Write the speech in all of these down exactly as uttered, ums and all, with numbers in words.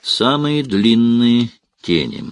Самые длинные тени.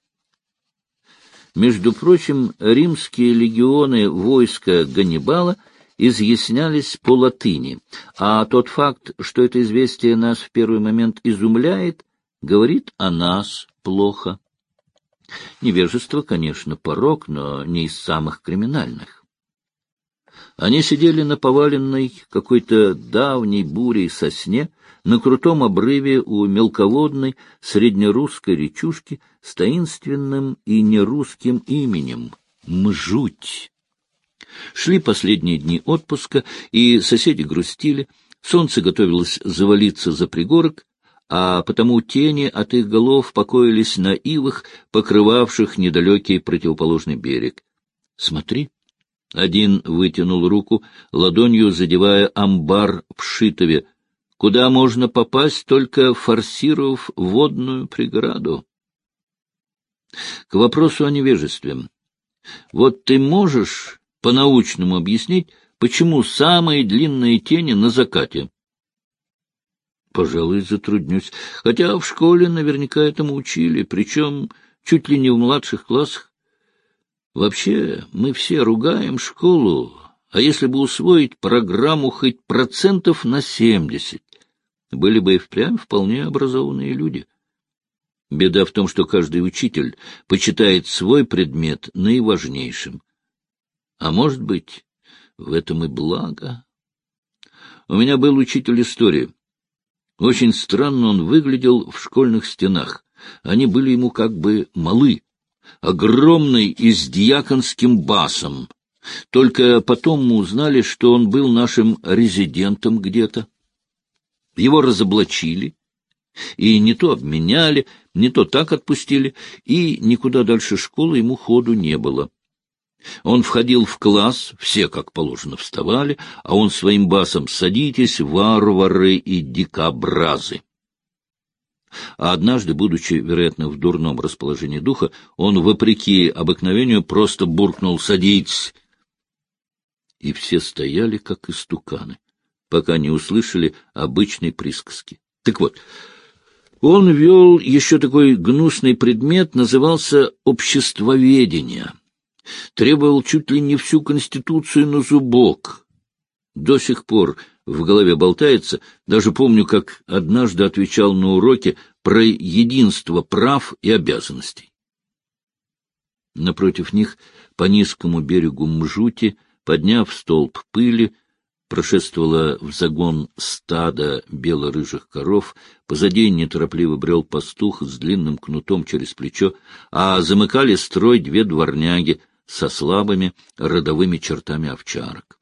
Между прочим, римские легионы войска Ганнибала изъяснялись по латыни, а тот факт, что это известие нас в первый момент изумляет, говорит о нас плохо. Невежество, конечно, порок, но не из самых криминальных. Они сидели на поваленной какой-то давней бурей сосне на крутом обрыве у мелководной среднерусской речушки с таинственным и нерусским именем — Мжуть. Шли последние дни отпуска, и соседи грустили, солнце готовилось завалиться за пригорок, а потому тени от их голов покоились на ивах, покрывавших недалекий противоположный берег. — Смотри! — один вытянул руку, ладонью задевая амбар в Шитове, куда можно попасть, только форсировав водную преграду. К вопросу о невежестве. Вот ты можешь по-научному объяснить, почему самые длинные тени на закате? Пожалуй, затруднюсь. Хотя в школе наверняка этому учили, причем чуть ли не в младших классах. Вообще, мы все ругаем школу, а если бы усвоить программу хоть процентов на семьдесят, были бы и впрямь вполне образованные люди. Беда в том, что каждый учитель почитает свой предмет наиважнейшим. А может быть, в этом и благо. У меня был учитель истории. Очень странно он выглядел в школьных стенах. Они были ему как бы малы, огромный и с дьяконским басом. Только потом мы узнали, что он был нашим резидентом где-то. Его разоблачили, и не то обменяли, не то так отпустили, и никуда дальше школы ему ходу не было. Он входил в класс, все, как положено, вставали, а он своим басом: «Садитесь, варвары и дикобразы». А однажды, будучи, вероятно, в дурном расположении духа, он, вопреки обыкновению, просто буркнул: «Садитесь!» И все стояли, как истуканы, пока не услышали обычной присказки. Так вот, он вел еще такой гнусный предмет, назывался обществоведение. Требовал чуть ли не всю Конституцию на зубок. До сих пор в голове болтается, даже помню, как однажды отвечал на уроке про единство прав и обязанностей. Напротив них, по низкому берегу Мжути, подняв столб пыли, прошествовало в загон стадо бело-рыжих коров, позади неторопливо брел пастух с длинным кнутом через плечо, а замыкали строй две дворняги со слабыми родовыми чертами овчарок.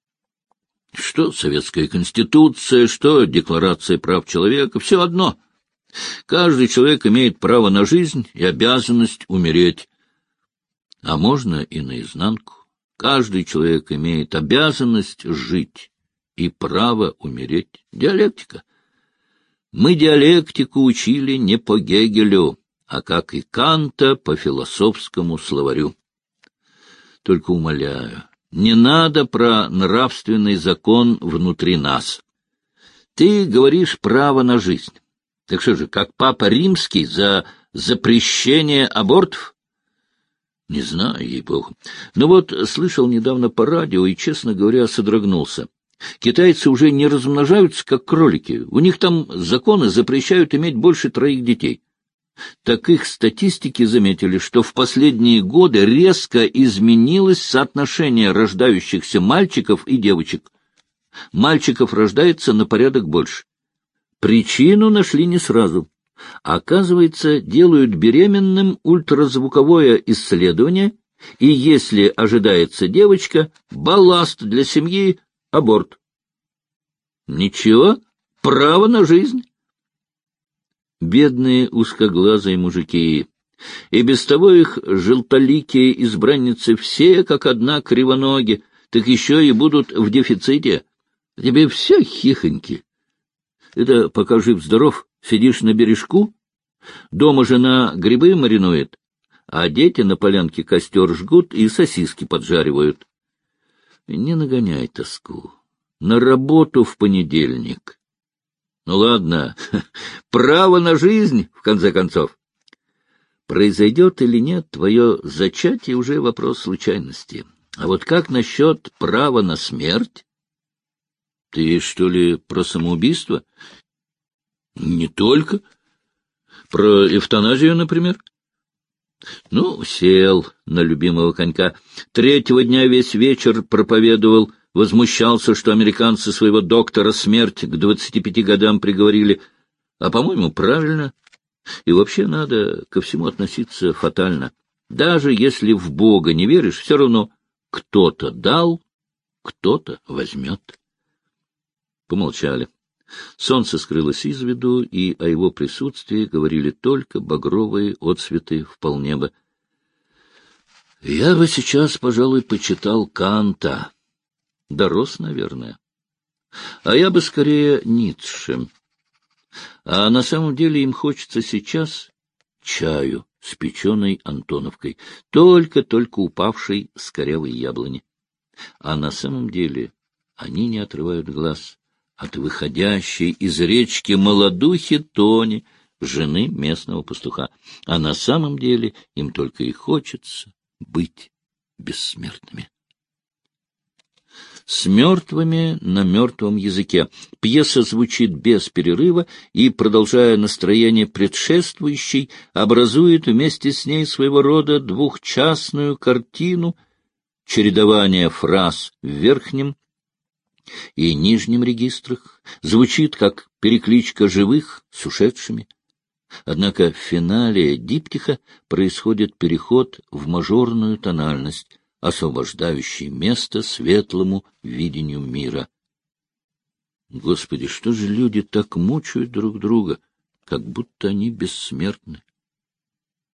Что советская конституция, что декларация прав человека — все одно. Каждый человек имеет право на жизнь и обязанность умереть. А можно и наизнанку. Каждый человек имеет обязанность жить и право умереть. Диалектика. Мы диалектику учили не по Гегелю, а, как и Канта, по философскому словарю. Только умоляю, не надо про нравственный закон внутри нас. Ты говоришь право на жизнь. Так что же, как Папа Римский за запрещение абортов? Не знаю, ей-богу. Но вот слышал недавно по радио и, честно говоря, содрогнулся. Китайцы уже не размножаются, как кролики. У них там законы запрещают иметь больше троих детей. Так их статистики заметили, что в последние годы резко изменилось соотношение рождающихся мальчиков и девочек. Мальчиков рождается на порядок больше. Причину нашли не сразу. Оказывается, делают беременным ультразвуковое исследование, и если ожидается девочка, балласт для семьи — аборт. Ничего, право на жизнь. Бедные узкоглазые мужики. И без того их желтоликие избранницы все, как одна, кривоноги, так еще и будут в дефиците. Тебе все хихоньки. Это пока жив-здоров, сидишь на бережку, дома жена грибы маринует, а дети на полянке костер жгут и сосиски поджаривают. Не нагоняй тоску. На работу в понедельник. Ну ладно, право на жизнь, в конце концов. Произойдет или нет твое зачатие уже вопрос случайности. А вот как насчет права на смерть? Ты что ли про самоубийство? Не только. Про эвтаназию, например? Ну, сел на любимого конька. Третьего дня весь вечер проповедовал, возмущался, что американцы своего доктора смерть к двадцати пяти годам приговорили. А, по-моему, правильно. И вообще надо ко всему относиться фатально. Даже если в Бога не веришь, все равно кто-то дал, кто-то возьмет. Помолчали. Солнце скрылось из виду, и о его присутствии говорили только багровые отсветы в полнеба. Я бы сейчас, пожалуй, почитал Канта. Дорос, наверное. А я бы скорее Ницше. А на самом деле им хочется сейчас чаю с печеной Антоновкой, только-только упавшей с корявой яблони. А на самом деле они не отрывают глаз от выходящей из речки молодухи Тони, жены местного пастуха. А на самом деле им только и хочется быть бессмертными. С мертвыми на мертвом языке. Пьеса звучит без перерыва и, продолжая настроение предшествующей, образует вместе с ней своего рода двухчастную картину, чередование фраз в верхнем и нижнем регистрах, звучит как перекличка живых с ушедшими. Однако в финале диптиха происходит переход в мажорную тональность, освобождающий место светлому видению мира. Господи, что же люди так мучают друг друга, как будто они бессмертны?